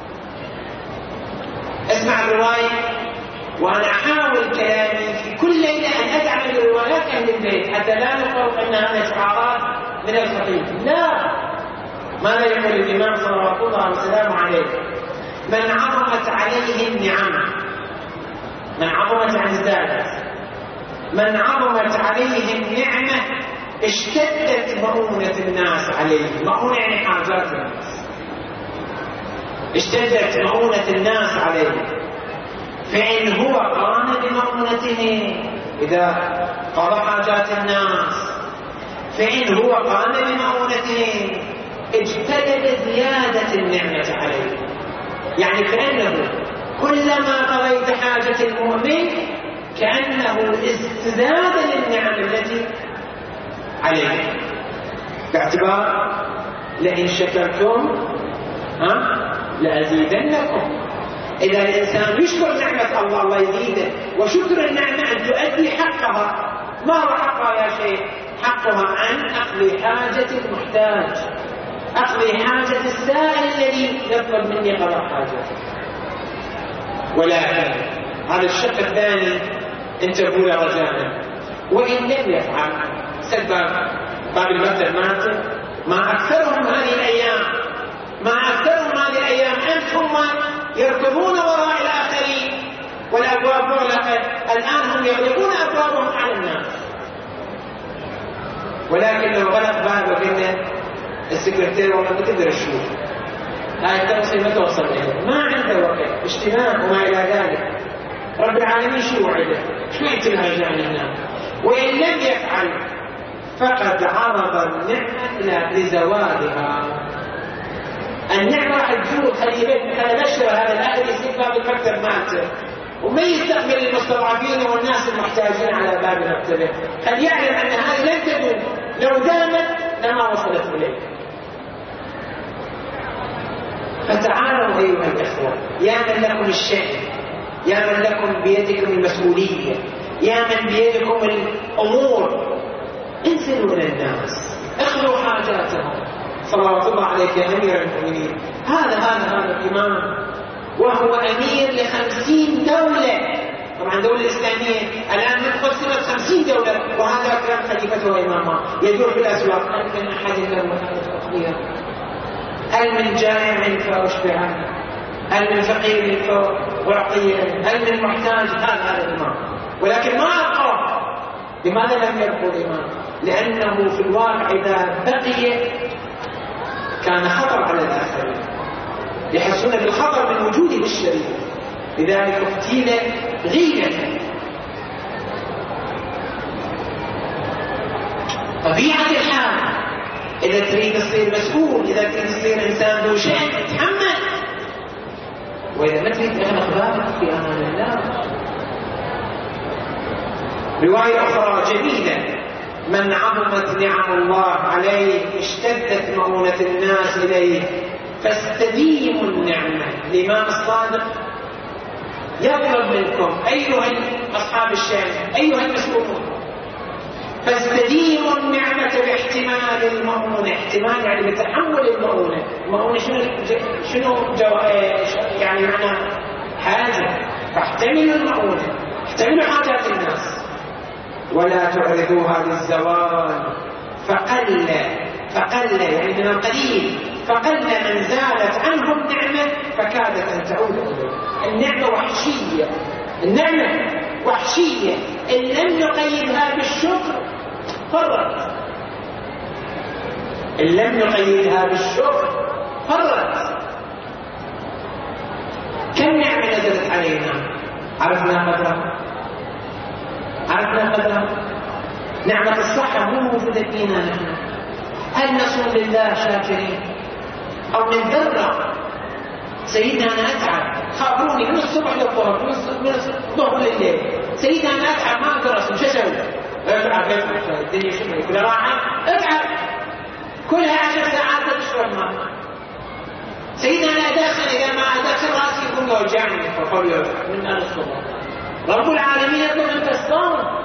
اسمع الرواية، وأنا أحاول كلامي في كل ليلة أن أجعل الروايات أهل البيت حتى لا نقول أنها شعارات من الخطيب. لا، ماذا يقول الإمام صلى الله عليه وسلم عليه؟ من عظمت عليه النعم، من عظمت عن ازدادت، من عظمت عليه النعمة اشتدت مؤونة الناس عليه. مؤونة يعني حاجات الناس، اشتدت مؤونة الناس عليه. فإن هو قام بمؤونته، إذا قضى حاجات الناس، فإن هو قام بمؤونته اجتلب زيادة النعمة عليه. يعني كأنه كلما قضيت حاجة المؤمن كأنه ازداد للنعم التي عليه، باعتبار لئن شكرتم ها لأزيدنكم. إذا الإنسان يشكر نعمة الله الله يزيده، وشكر النعمة أن تؤدي حقها. ما هو حقها يا شيخ؟ حقها أن أقضي حاجة المحتاج، أقضي حاجة السائل الذي يطلب مني قضاء حاجته. ولكن هذا الشق الثاني انتبهوا له رجاء، وإن لم يفعل سبب باب المثل مات. ما أكثرهم هذه الأيام، ما أكثرهم هذه الأيام أنتم يركضون وراء الآخرين والأبواب مغلقة، الآن هم يغلقون أبوابهم على الناس. ولكن لو غلق بابه قلنا السكرتير والله ما تقدر تشوف هاي التوصيل، ما توصل إليه، ما عنده وقت اجتماع وما إلى ذلك. رب العالمين شو وعده؟ شو ينتبه جاني هنا؟ وإن لم يفعل فقد عرض النعمة لزوالها. النعمة راح تزول. خلي بالك مثلا بشر هذا الأهل يسيب باب المكتب مالته وما يستقبل المستضعفين والناس المحتاجين على باب المكتبه، خلي يعلم أن هذه لن تدوم، لو دامت لما وصلت إليه. فتعالوا أيها الإخوة، يا من لكم الشأن، يا من لكم بيدكم المسؤولية، يا من بيدكم الأمور، انزلوا إلى الناس، اخلوا حاجاتهم. صلوات الله عليك يا أمير المؤمنين. هذا هذا هذا الإمام، وهو أمير لخمسين دولة. طبعا دولة إسلامية الآن ندخل سنة خمسين دولة، وهذا كان خليفته وإمامه يدور في الأسواق. هل من أحد له مكانة أخرى؟ هل من جائع فأشبعه؟ هل من فقير فأعطيه؟ هل من محتاج؟ هذا هذا الإمام. ولكن ما أبقى. لماذا لم يبقى الإمام؟ لأنه في الواقع إذا بقي كان خطر على الآخرين، يحسون بالخطر من وجوده بالشريعة، لذلك اغتيل غيبة. طبيعة الحال، إذا تريد تصير مسؤول، إذا تريد تصير إنسان ذو شأن تحمل، وإذا ما تريد اغلق بابك في أمان الله. رواية أخرى جميلة: من عظمت نعم الله عليه اشتدت مؤونة الناس إليه فاستديموا النعمة. الإمام الصادق يطلب منكم أيها أصحاب الشأن، أيها المسؤولون، فاستديموا النعمة باحتمال المؤونة. احتمال يعني بتحمل المؤونة. المؤونة شنو شنو يعني معنى حاجة، فاحتملوا المؤونة، احتملوا حاجات الناس، ولا تعرضوها للزوال. فقل فقل يعني من القليل، فقل من زالت عنهم نعمة فكادت أن تعود إليه. النعمة وحشية، النعمة وحشية، إن لم نقيدها بالشكر فرت، إن لم نقيدها بالشكر فرت. كم نعمة نزلت علينا عرفنا قدرها؟ عرفنا قدرها؟ نعمة الصحة مو موجودة فينا نحن. هل نصوم لله شاكرين؟ أو من ذرة سيدنا أنا أتعب، خابروني من الصبح للظهر، من الظهر لليل، سيدنا أنا أتعب ما أقدر أصوم، شو أسوي؟ أتعب أتعب الدنيا شنو كلها راحة؟ أتعب كلها عشر ساعات تشرب ماء. سيدنا أنا أدخل، إذا ما أدخل رأسي يكون يوجعني فقول من أنا الصبح. رب العالمين يطلب أنت الصوم.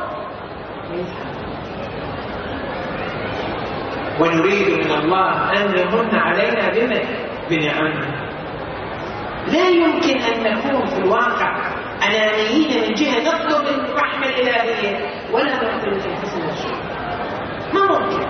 ونريد من الله أن يمن علينا بما بنعمه. لا يمكن أن نكون في الواقع أنانيين من جهة نطلب الرحمة الإلهية ولا نطلب الحسن الشيء، ما ممكن.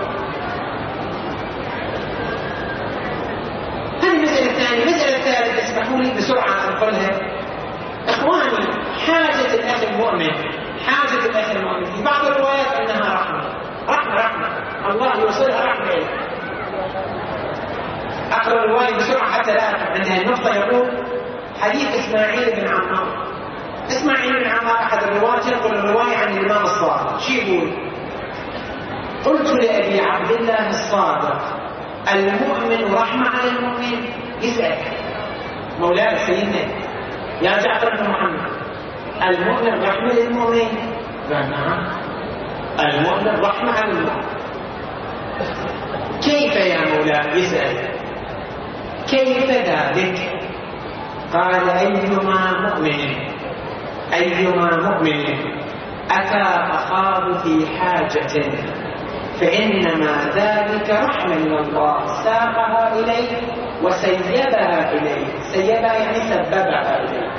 هذه المسألة الثانية. المسألة الثالثة اسمحوا لي بسرعة أنقلها. إخواني، حاجة الأخ المؤمن، حاجة الأخ المؤمن في بعض الروايات أنها رحمة، رحمة رحمة الله يوصلها رحمة إليه. أقرأ الرواية بسرعة حتى لا عندها النقطة. يقول حديث إسماعيل بن عمار. إسماعيل بن عمار أحد الرواة ينقل الرواية عن الإمام الصادق. شو يقول؟ قلت لأبي عبد الله الصادق: المؤمن رحمة على المؤمن؟ يسأل مولانا سيدنا يا جعفر بن محمد، المؤمن رحمة للمؤمن؟ قال نعم، المؤمن رحمة على المؤمن. كيف يا مولاي؟ يسأل كيف ذلك؟ قال أيما مؤمن أيما مؤمن أتى أخاه في حاجة فإنما ذلك رحمة من الله، ساقها إليه وسيبها إليه. سيبها يعني سببها إليه.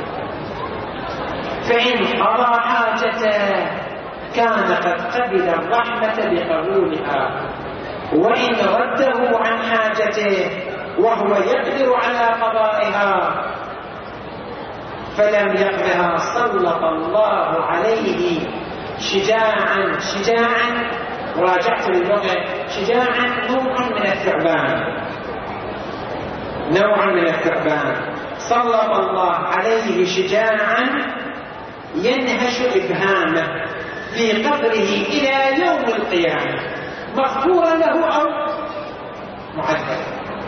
فإن قضى حاجته كان قد قبل الرحمة بقبولها، وإن رده عن حاجته وهو يقدر على قضائها فلم يقضها سلط الله عليه شجاعا شجاعا راجعت اللغة شجاعا نوعا من الثعبان نوعا من الثعبان سلط الله عليه شجاعا ينهش إبهامه في قبره إلى يوم القيامة مغفورا له أو معذب.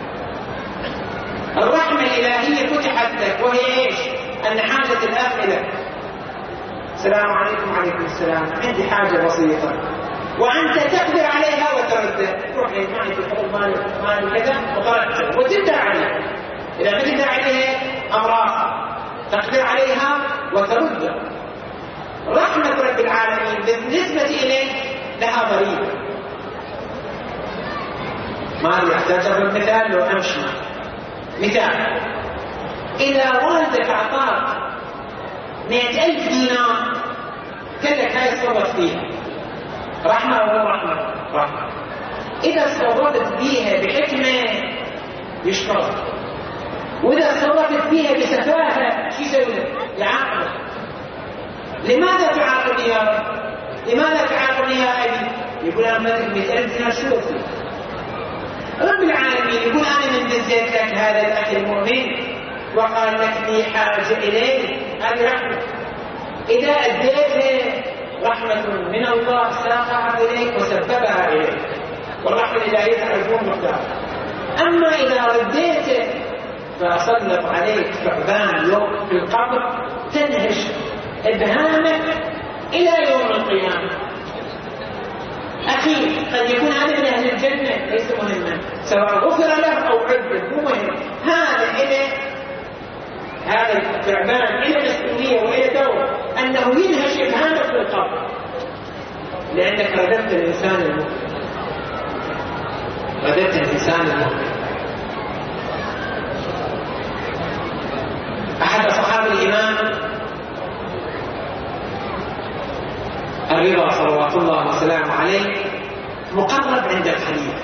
الرحمة الإلهية فتحت لك وهي إيش؟ أن حاجة الأخ لك السلام عليكم وعليكم السلام عندي حاجة بسيطة وأنت تقدر عليها وتردها روح لي معي في الحضور مالي مالي كذا وطردته وتقدر عليها إذا ما تقدر عليها أمراض تقدر عليها وتردها. رحمة رب العالمين بالنسبة إليه لها ضريبة. ما يحتاج المثال لو أمشي مثال إذا والدك أعطاك مئة ألف دينار قال لك هاي صرفت فيها رحمة ولا رحمة؟ رحمة. إذا صرفت فيها بحكمة يشكرك وإذا صرفت فيها بسفاهة شو يسوي لك؟ يعاقبك. لماذا تعاقبني يا رب؟ لماذا تعاقبني يا أبي؟ يقول أنا مالك مئة ألف دينار شو أسوي؟ رب العالمين يقول أنا من دزيت لك هذا الأخ المؤمن وقال لك لي حاجة إليه هذه رحمة. إذا أديت رحمة من الله ساقها إليك وسببها إليك والرحمة الإلهية تعرفون مقدارها. أما إذا رديت فأسلط عليك ثعبان يوم في القبر تنهش إبهامك إلى يوم القيامة. أخي قد يكون هذا من أهل الجنة ليس مهما سواء غفر له أو عذب مو مهم. هذا إلى هذا الثعبان إلى مسؤولية وإلى دور أنه ينهش إبهامك في القبر لأنك رددت الإنسان المؤمن رددت الإنسان المؤمن. أحد أصحاب الإمام الرضا صلوات الله وسلامه عليه مقرب عند الخليفة.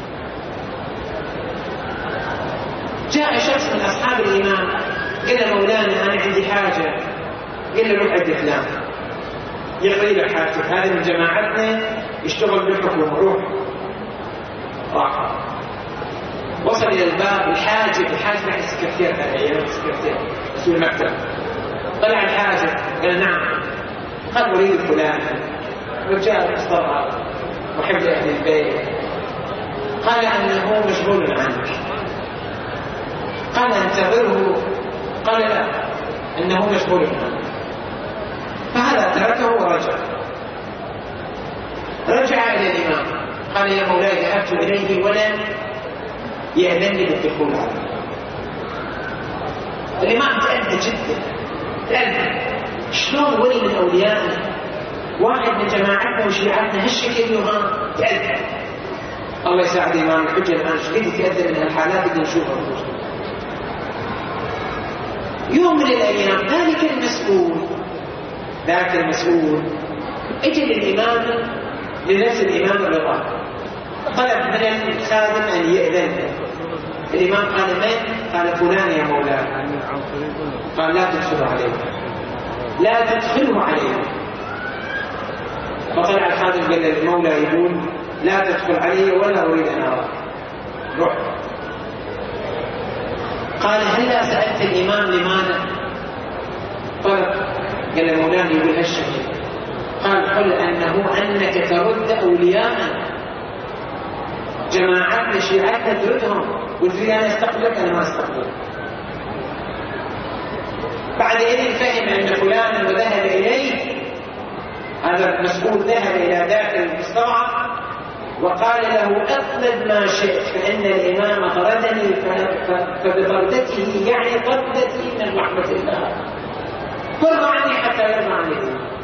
جاء شخص من أصحاب الإمام قال مولانا أنا عندي حاجة قال له روح عند فلان يقضي لك حاجتك هذا من جماعتنا يشتغل بالحكومة روح. راح وصل إلى الباب الحاجب الحاجب مع السكرتير هذا أيام السكرتير مسؤول المكتب طلع الحاجب قال نعم قال أريد فلان رجال مصطفى محب لأهل البيت قال أنه مشغول عنك قال انتظره قال لا أنه مشغول عنك فهذا تركه ورجع. رجع إلى الإمام قال يا مولاي ذهبت إليه ولم يأذن لي بالدخول عليه. الإمام تأذى جدا تأذى شلون ولي من أوليائنا واحد من جماعتنا وشيعتنا هالشكل يوم تأذى. الله يساعد الإمام الحجة الآن شديد يتأذى من هالحالات اللي نشوفها. يوم من الأيام ذلك المسؤول ذاك المسؤول اجى للإمام لنفس الإمام الرضا طلب من الخادم أن يأذن. الإمام قال من؟ قال فلان يا مولاي. قال لا تدخلوا عليه لا تدخلوا عليه. فطلع الخادم قال للمولى يقول لا تدخل عليه ولا أريد أن أراه روح. قال هلا سألت الإمام لماذا؟ طلب قال المولان يقول هالشيء قال قل أنه أنك ترد أولياء جماعتنا شيعتنا تردهم قلت لي أنا استقبلك أنا ما استقبلك. بعد إذن فهم أن فلانا وذهب إليه هذا المسؤول ذهب إلى داخل المستضعف وقال له أطلب ما شئت فإن الإمام طردني فبطردته يعني طردتي من رحمة الله فرض عني حتى يرضى عني.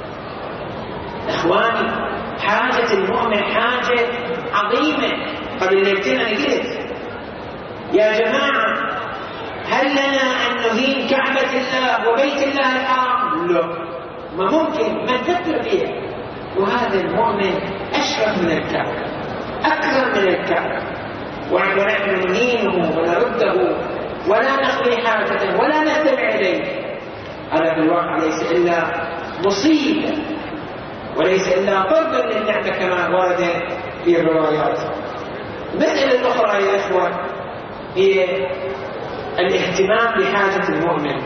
إخواني حاجة المؤمن حاجة عظيمة. قبل ليلتين أنا قلت يا جماعة هل لنا أن نهين كعبة الله وبيت الله الحرام؟ لا ما ممكن ما نفكر فيها. وهذا المؤمن أشرف من الكعبة أكثر من الكعبة ونحن نهينه ونرده ولا نقضي حاجته ولا نستمع إليه هذا في الواقع ليس إلا مصيبة وليس إلا طردا للنعمة كما ورد في الروايات. المسألة الأخرى يا إخوة هي الاهتمام بحاجة المؤمن.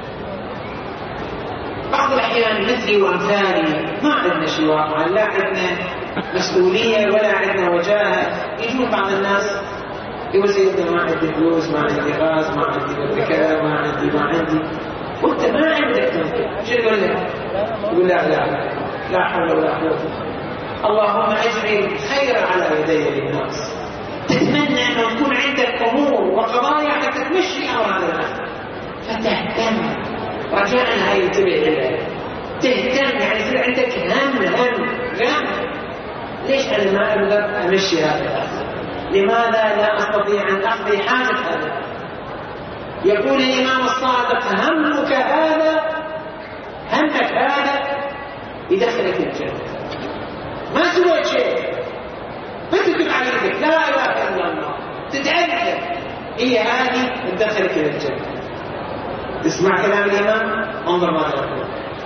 بعض الأحيان مثلي وأمثالي ما عندنا شيء واقعا، لا عندنا مسؤولية ولا عندنا وجاهة. يجون بعض الناس يقول سيدنا ما عندي فلوس، ما عندي غاز، ما عندي كذا، ما عندي ما عندي وانت ما عندك تمكن. شو يقول لك؟ يقول لا لا لا حول ولا قوة. اللهم اجعل خيرا على يدي للناس. تتمنى أن يكون عندك أمور وقضايا حتى تمشي أمر هذا الناس، فتهتم. رجاء هاي ينتبه إليها، تهتم يعني يصير عندك هم هم هم. ليش أنا ما أقدر أمشي هذا الأخ؟ لماذا لا أستطيع أن أقضي حاجة هذا؟ يقول الإمام الصادق همك هذا همك هذا يدخلك الجنة. ما سويت شيء فتكتب على يدك لا إله إلا الله، تتعذب، هي هذه تدخلك إلى الجنة. تسمع كلام الإمام؟ انظر ماذا يقول: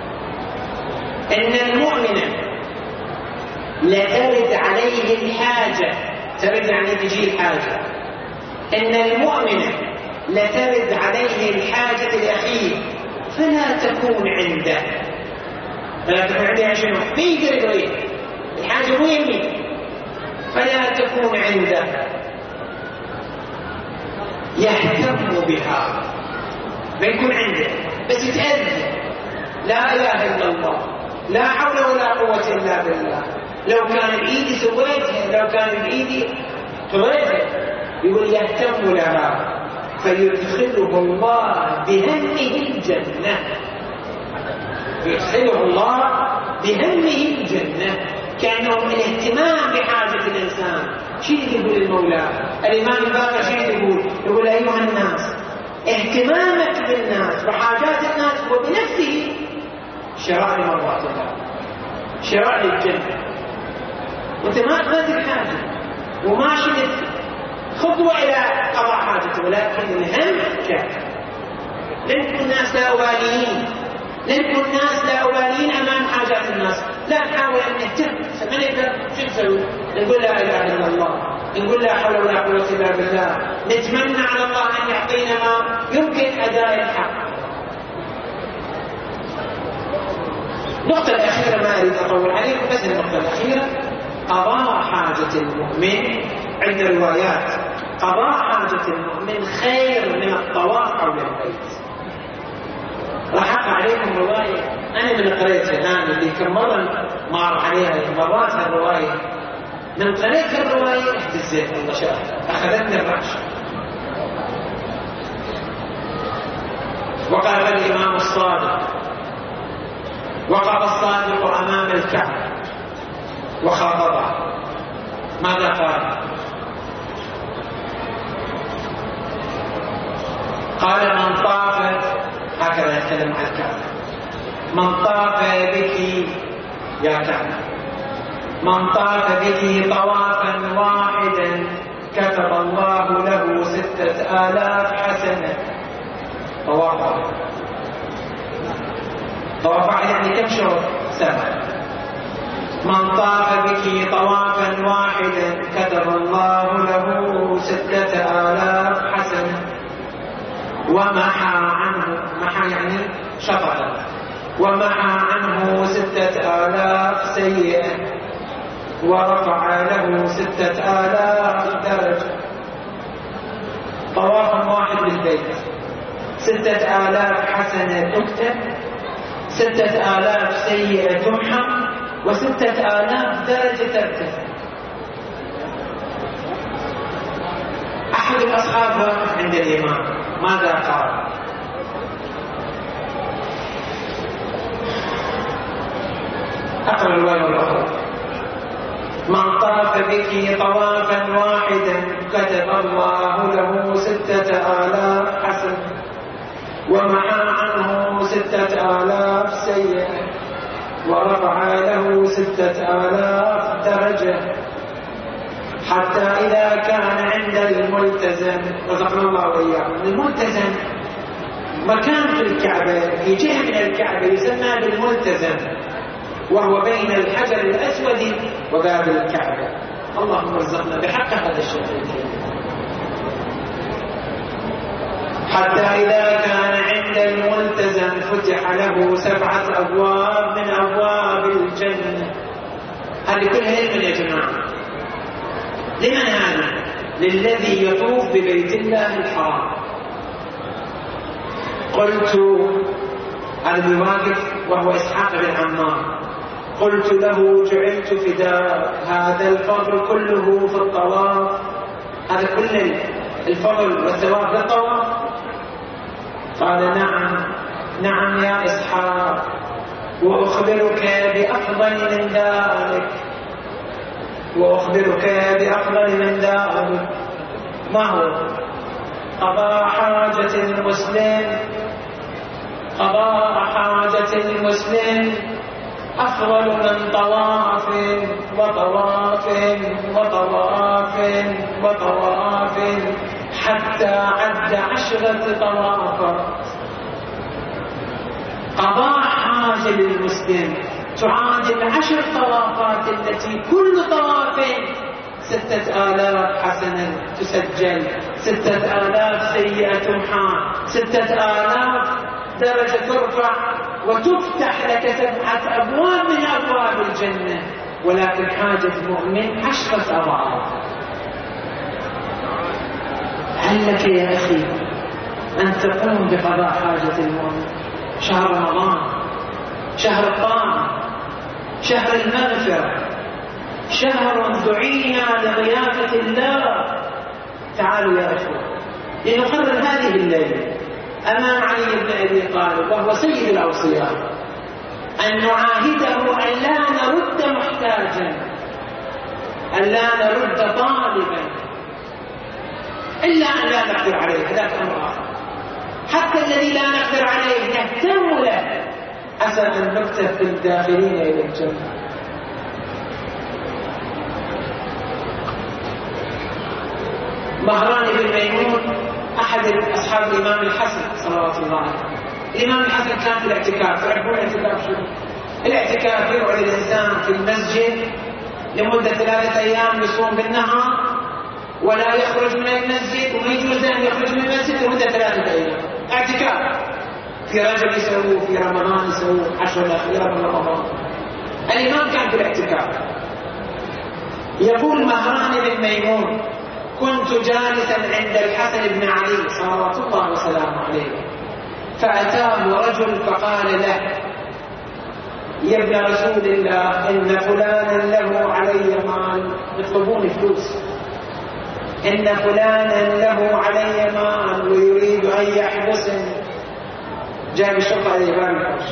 إن المؤمن لترد عليه الحاجة. ترد يعني تجي الحاجة. إن المؤمن لترد عليه الحاجة لأخيه فلا تكون عنده. فلا تكون عنده عشان ما يقدر يقول الحاجة مو يمي، فلا تكون عنده يهتم بها. ما يكون عنده بس يتأذى، لا إله إلا الله، لا حول ولا قوة إلا بالله. لو كان بإيدي سويتها، لو كان بإيدي قضيتها. يقول يهتم لها فيدخله الله بهمه الجنة. يدخله الله بهمه الجنة. كأنه الاهتمام بحاجة الإنسان. شيء يقول المولى الإمام الباقر، شيء يقول يقول أيها الناس اهتمامك بالناس وحاجات الناس هو بنفسه شراء مرضات الله، شراء الجنة. وانت ما تقدر حاجة وما شلت خطوة إلى قضاء حاجته، ولكن الهم كافر. لن يكون الناس لا أباليين، لن يكون الناس لا أباليين أمام حاجات الناس. لا نحاول أن نهتم. من يقدر شو نسوي؟ نقول لا إله إلا الله، نقول لا حول ولا قوة إلا بالله، نتمنى على الله أن يعطينا ما يمكن أداء الحق. النقطة الأخيرة ما أريد أطول عليكم، بس النقطة الأخيرة قضاء حاجة المؤمن. عند روايات قضاء حاجة المؤمن خير من الطواف حول البيت. راح أقرأ عليكم رواية أنا من قريتها الآن، اللي كم مرة مر عليها مرات هالرواية. من قريت الرواية اهتزيت الله شاء، أخذتني الرعش. وقال الإمام الصادق: وقف الصادق أمام الكعبة وخاطبه. ماذا قال؟ قال: من طاف، هكذا يتكلم عن الكعبة، من طاف بك يا كعبة، من طاف بك طوافا واحدا كتب الله له ستة آلاف حسنة. طواف طواف يعني كم شهر؟ سبع. من طاف بك طوافا واحدا كتب الله له ستة آلاف حسنة ومحى عنه، محى يعني شطط، ومحى عنه ستة آلاف سيئة ورفع له ستة آلاف درجة. طواف واحد بالبيت، ستة آلاف حسنة تكتب، ستة آلاف سيئة تمحى، وستة آلاف درجة ترتفع. أحد الأصحاب واقف عند الإمام، ماذا قال؟ أقرأ الرواية الأخرى: من طاف بك طوافا واحدا كتب الله له ستة آلاف حسنة ومحى عنه ستة آلاف سيئة ورفع له ستة آلاف درجة، حتى إذا كان عند الملتزم، رزقنا الله وإياكم، الملتزم مكان في الكعبة في جهة من الكعبة يسمى بالملتزم، وهو بين الحجر الأسود وباب الكعبة. اللهم ارزقنا بحق هذا الشيء. حتى إذا كان عند الملتزم فتح له سبعة أبواب من أبواب الجنة. هذه كلها لمن يا جماعة؟ لمن هذا؟ للذي يطوف ببيت الله الحرام. قلت هذا الواقف وهو إسحاق بن عمار، قلت له جعلت فداء هذا الفضل كله في الطواف، هذا كل الفضل والثواب في الطواف؟ قال نعم نعم يا إسحاق، وأخبرك بأفضل من ذلك، وأخبرك بأفضل من ذلك. ما هو؟ قضاء حاجة المسلم، قضاء حاجة المسلم أفضل من طواف وطواف وطواف وطواف حتى عد عشرة طوافات. قضاء حاجة للمسلم تعادل عشر طوافات التي كل طواف ستة آلاف حسنة تسجل، ستة آلاف سيئة تمحى، ستة آلاف درجة ترفع، وتفتح لك سبعة أبواب من أبواب الجنة. ولكن حاجة المؤمن عشرة أضعاف. هل لك يا أخي أن تقوم بقضاء حاجة المؤمن؟ شهر رمضان، شهر الطاعة، شهر المغفرة، شهر دعينا لضيافة الله. تعالوا يا أخوة لنقرر هذه الليلة أمام علي بن أبي طالب وهو سيد الأوصياء أن نعاهده أن لا نرد محتاجا، أن لا نرد طالبا إلا أن لا نقدر عليه، هذا أمر آخر. حتى الذي لا نقدر عليه نهتم له عسى أن نكتب في الداخلين إلى الجنة. مهران بن ميمون أحد أصحاب الإمام الحسن صلوات الله عليه. الإمام الحسن كان في الاعتكاف، تعرفون الاعتكاف شو؟ الاعتكاف يقعد الإنسان في المسجد لمدة ثلاثة أيام يصوم بالنهار ولا يخرج من المسجد، وما يجوز أن يخرج من المسجد لمدة ثلاثة أيام. اعتكاف في رجب يسووه، في رمضان يسووه، عشر الأخيرة من رمضان. الإمام كان في الاعتكاف. يقول مهران بن ميمون كنت جالسا عند الحسن بن علي صلوات الله وسلامه عليه، فأتاه رجل فقال له يا ابن رسول الله إن فلانا له علي مال، يطلبون فلوس، إن فلانا له علي مال ويريد أن يحبسني. جاء الشرطة على باب الحبس،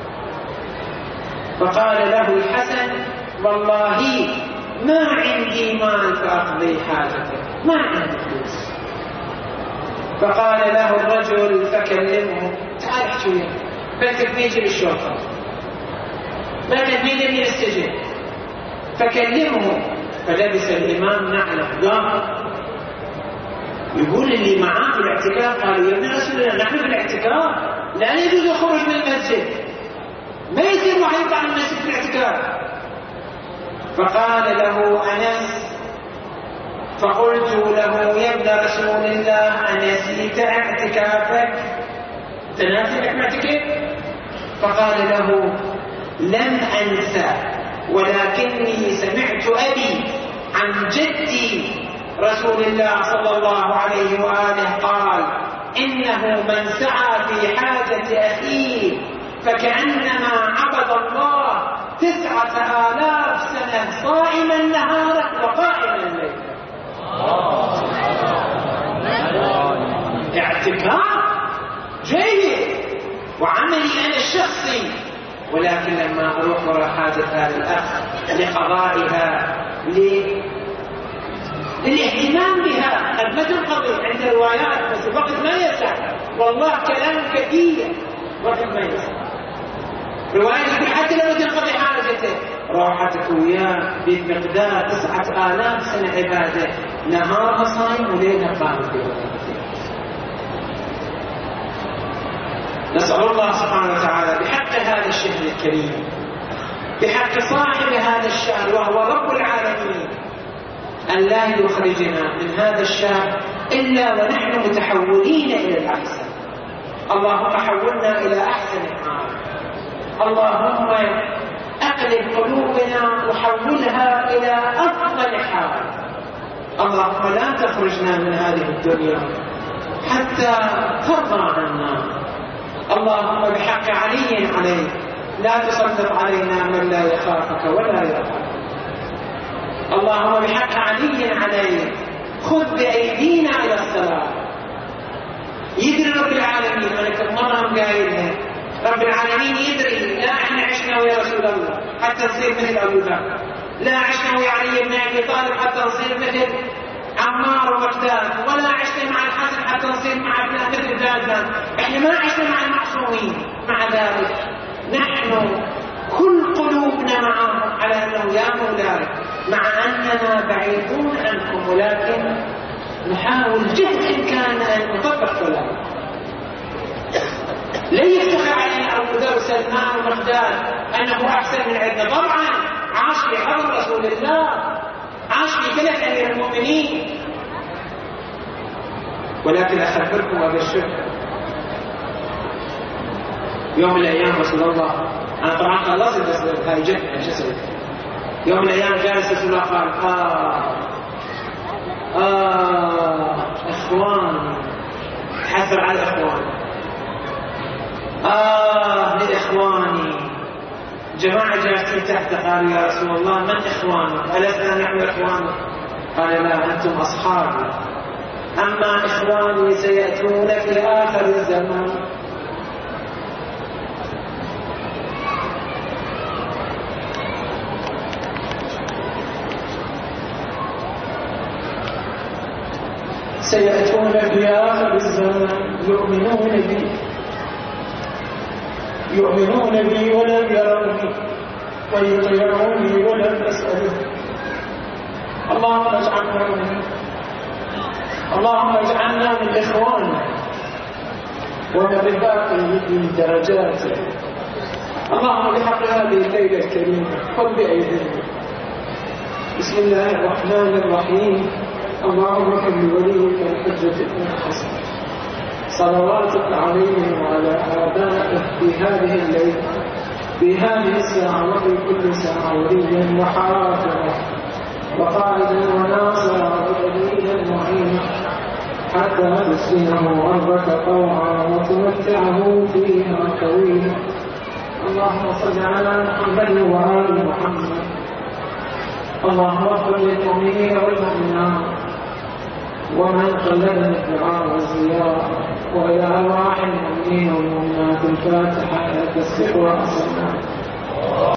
فقال له الحسن والله ما عندي مال فأقضي حاجتك، ما عندي فلوس. فقال له الرجل فكلمه تعال احكي وياه، بدك نيجي للشرطة، بدك نيجي للسجن، فكلمه. فلبس الإمام نعله قام يقول اللي معاه في الاعتكاف قالوا يا ابن رسول الله نحن في الاعتكاف لا يجوز الخروج من المسجد، ما يصير واحد يطلع من المسجد في الاعتكاف. فقال له أنس، فقلت له يا ابن رسول الله أنسيت اعتكافك؟ تناسي اعتكاف؟ فقال له لم أنسى، ولكني سمعت أبي عن جدي رسول الله صلى الله عليه وآله قال إنه من سعى في حاجة أخيه فكأنما عبد الله تسعة آلاف سنة صائما نهارا وقائما ليلا. اعتكاف جيد وعملي أنا الشخصي، ولكن لما أروح وراء حاجة هذا الأخ لقضائها للاهتمام بها قد ما تنقضي عند روايات، بس الوقت ما يسع، والله كلام كثير وقت ما يسع. روايات يقول حتى لو تنقضي حاجته راحتك وياه بمقدار تسعة آلاف سنة عبادة، نهارها صايم وليلها قائم. نسأل الله سبحانه وتعالى بحق هذا الشهر الكريم، بحق صاحب هذا الشهر وهو رب العالمين، أن لا يخرجنا من هذا الشهر إلا ونحن متحولين إلى الأحسن. اللهم حولنا إلى أحسن حال، اللهم أقلب قلوبنا وحولها إلى أفضل حال. اللهم لا تخرجنا من هذه الدنيا حتى ترضى عنا. اللهم بحق علي عليك لا تسلط علينا من لا يخافك ولا يرحمك. اللهم بحق علي عليك خذ بأيدينا إلى الصلاة. يدري رب العالمين، أنا كم مرة قايلها، رب العالمين يدري لا احنا عشنا ويا رسول الله حتى نصير مثل أبو بكر، لا عشنا ويا علي بن أبي طالب حتى نصير مثل عمار ومقداد، ولا عشنا مع الحسن حتى نصير مع مثل زادان. احنا ما عشنا مع المعصومين. مع ذلك نحن كل قلوبنا معهم على أنه يا مولاي مع أننا بعيدون عنكم، ولكن نحاول جهد إمكان أن نطبق كلامه. لن يفتخر علينا أبو ذر وسلمان ومقداد أنه أحسن من عندنا. طبعا عاش في حضر رسول الله، عاش في بلد أمير المؤمنين، ولكن أخبركم وأبشركم يوم من الأيام رسول الله، أنا طبعا خلصت بس هاي جد جسد، يوم من الأيام جالس رسول الله قال آه آه إخواني، حثر على الإخوان، آه لإخواني. جماعة جالسين تحت قالوا يا رسول الله من إخوانك؟ ألسنا نحن إخوانك؟ قال لا أنتم أصحابي، أما إخواني سيأتون في آخر الزمان. سيأتون في آخر الزمان يؤمنون بي يؤمنون بي ولم يروني ويطيعوني ولم أسأله. اللهم اجعلنا منهم، اللهم اجعلنا من إخواننا ومن رفاقه في درجاته. اللهم بحق هذه الليلة الكريمة خذ بأيدينا. بسم الله الرحمن الرحيم. اللهم كن لوليك الحجة ابن الحسن صلواتك عليه وعلى آبائه في هذه الليلة، في هذه الساعة وفي كل ساعة، وليا وحافظا وقائدا وناصرا ودليلا معينا، حتى تسكنه أرضك طوعا وتمتعه فيها طويلا. اللهم صل على محمد وآل محمد. اللهم اغفر للمؤمنين والمؤمنات ومن قلدنا الدعاء والزيارة، وإلى أرواح المؤمنين والمؤمنات الفاتحة تسبح وأسلام.